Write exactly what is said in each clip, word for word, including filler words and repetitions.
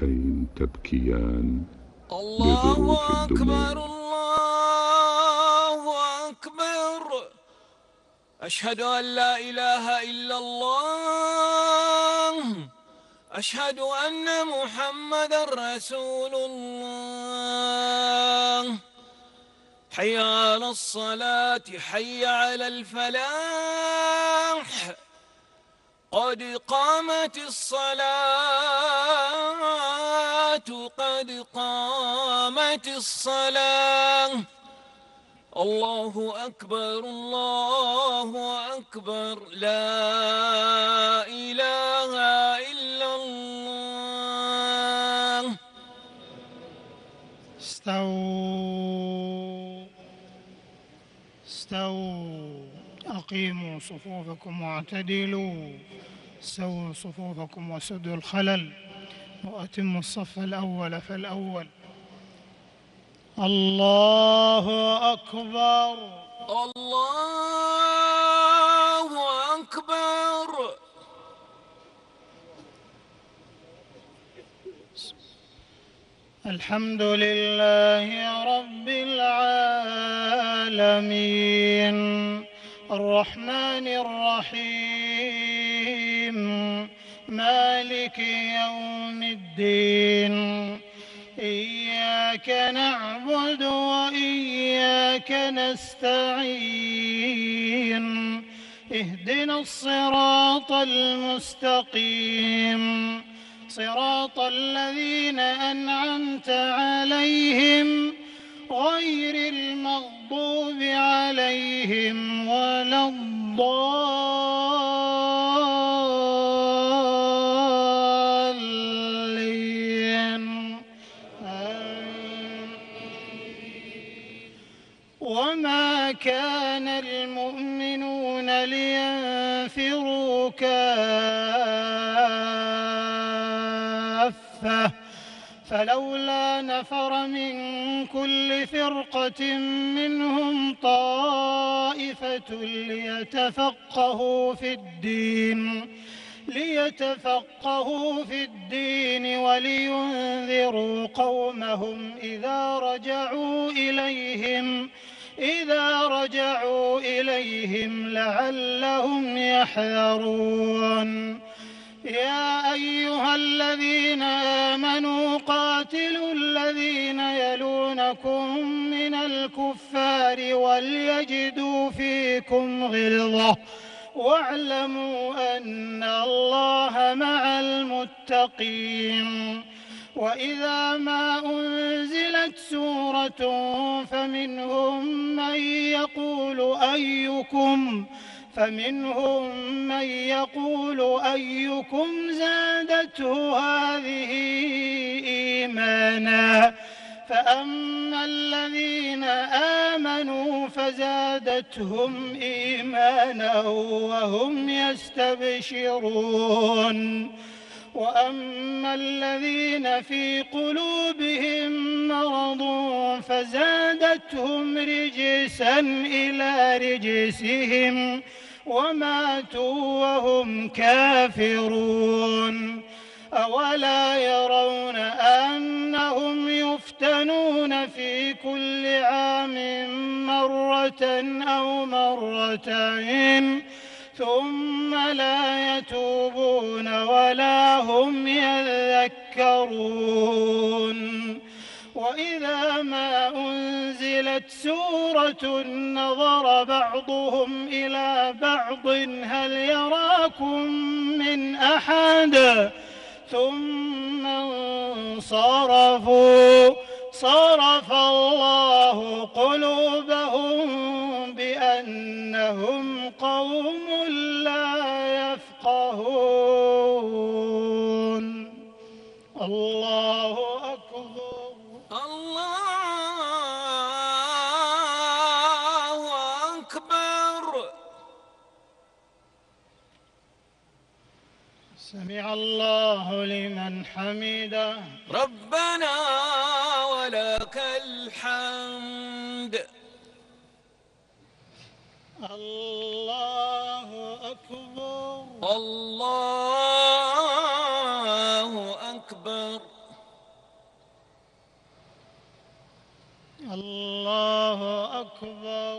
العينتين تبكيان بظروف الله الدموع. أكبر الله أكبر، أشهد أن لا إله إلا الله، أشهد أن محمدًا رسول الله. حي على الصلاة، حي على الفلاح، قد قامت الصلاة، قد قامت الصلاة. الله أكبر الله أكبر، لا إله إلا الله. استووا استووا أقيموا صفوفكم واعتدلوا، سووا صفوفكم وسدوا الخلل، وأتموا الصف الأول فالأول. الله أكبر الله أكبر. الحمد لله رب العالمين، الرحمن الرحيم، مالك يوم الدين، إياك نعبد وإياك نستعين، اهدنا الصراط المستقيم، صراط الذين أنعمت عليهم غير المغضوب عليهم ولا الضالين. وما كان المؤمنون لينفروا كافة، فلولا نفر من كل فرقة منهم طائفة ليتفقهوا في الدين ليتفقهوا في الدين ولينذروا قومهم إذا رجعوا إليهم إذا رجعوا إليهم لعلهم يحذرون. يا أيها الذين آمنوا قاتلوا الذين يلونكم من الكفار وليجدوا فيكم غلظة، واعلموا أن الله مع المتقين. وإذا ما أنزلت سورة فمنهم من يقول أيكم فمنهم من يقول أيكم زادته هذه إيمانا، فأما الذين آمنوا فزادتهم إيمانا وهم يستبشرون، وأما الذين في قلوبهم مرض فزادتهم رجسا إلى رجسهم وماتوا وهم كافرون. أولا يرون أنهم يفتنون في كل عام مرة أو مرتين ثم لا يتوبون ولا هم يذكرون. وإذا ما أنزلت سورة نظر بعضهم إلى بعض هل يراكم من أحد ثم انصرفوا صرف الله قلوبهم بأنهم قوم لا يفقهون. الله أكبر الله أكبر. سمع الله لمن حمده. ربنا ولك الحمد. الله أكبر الله أكبر. الله أكبر.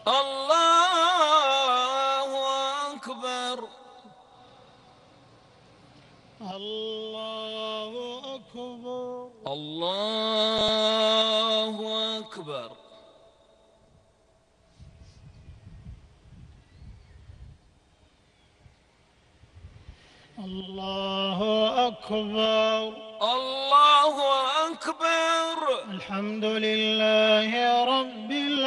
الله أكبر. الله أكبر. الله أكبر. الله أكبر. الله أكبر. الحمد لله رب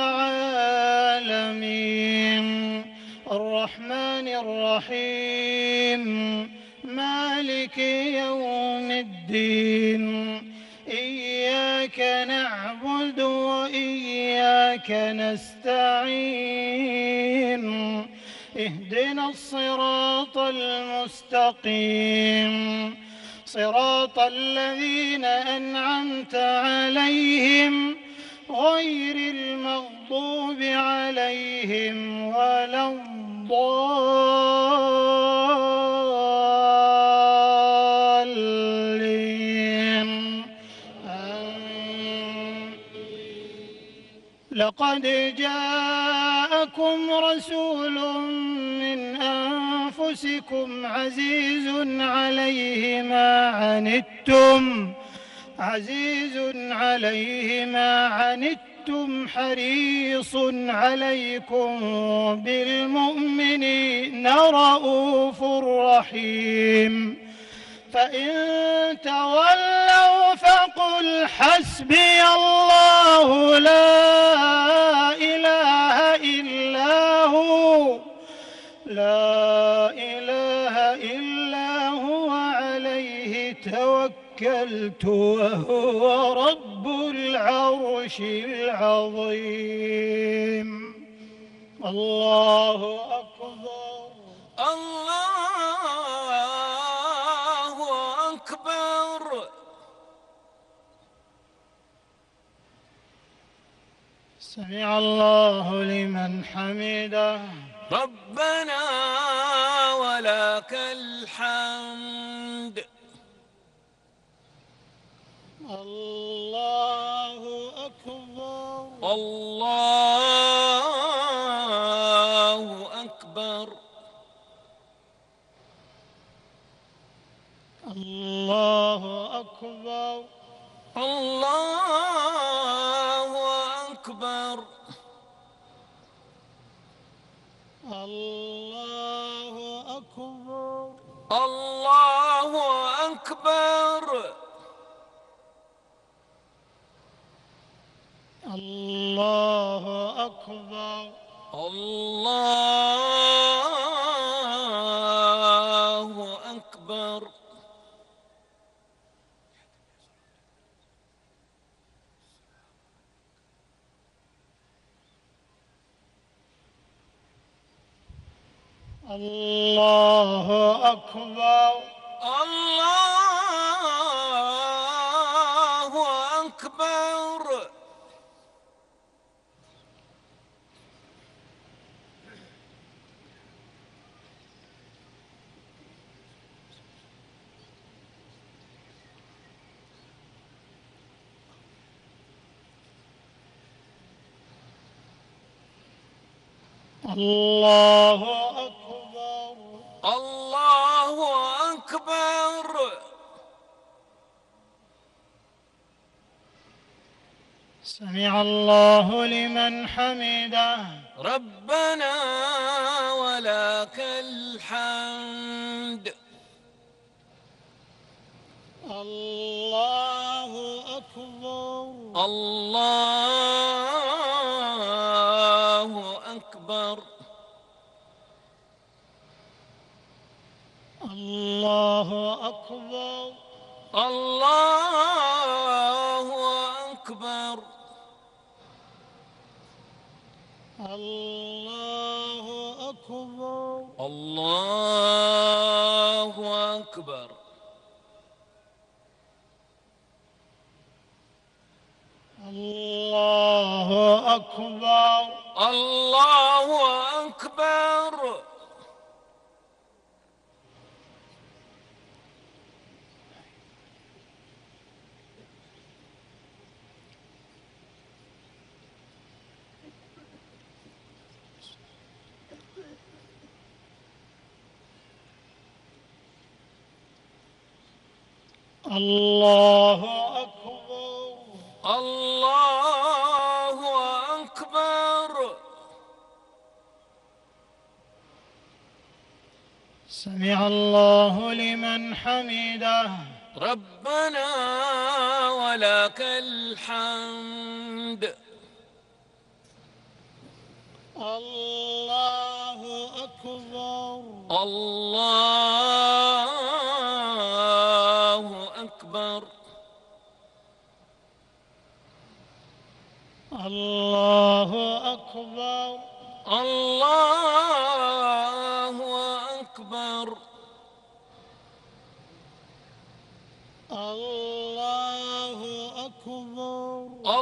العالمين الرحمن الرحيم مالك يوم الدين إياك نعبد وإياك نستعين اهدنا الصراط المستقيم صراط الذين أنعمت عليهم غير المغضوب عليهم ولا الضالين آمين. لقد جاءكم رسول من أنفسكم عزيز عليه ما عنتم عزيز عليه ما عنتم حريص عليكم بالمؤمنين رءوف رحيم فإن تولوا فقل حسبي الله لا إله إلا هو لا إله إلا هو عليه توكلت وهو رب العرش العظيم. الله أكبر. الله أكبر. سمع الله لمن حمده. ربنا ولك الحمد. الله أكبر. الله أكبر. الله أكبر. الله أكبر. الله أكبر. الله أكبر. الله أكبر. الله أكبر. الله أكبر. الله أكبر. الله أكبر. الله أكبر. سمع الله لمن حمده. ربنا ولك الحمد. الله أكبر. الله أكبر. الله أكبر. الله أكبر. الله أكبر. الله أكبر. الله أكبر. الله أكبر. الله أكبر. الله أكبر. سمع الله لمن حمده. ربنا ولك الحمد. الله أكبر. الله أكبر. الله أكبر. الله أكبر. الله أكبر.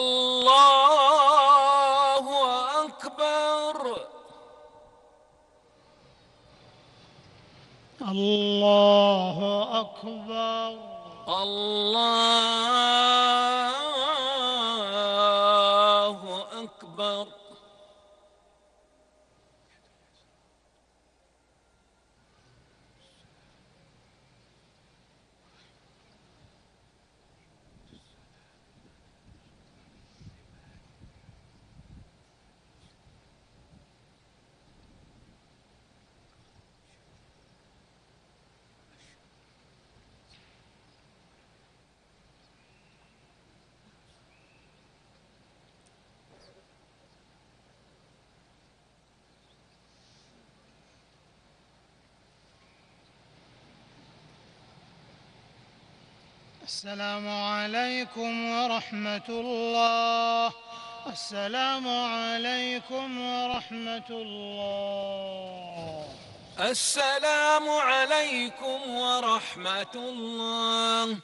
الله أكبر. الله أكبر. الله أكبر. السلام عليكم ورحمة الله. السلام عليكم ورحمة الله. السلام عليكم ورحمة الله.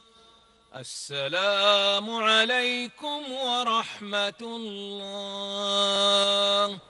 السلام عليكم ورحمة الله.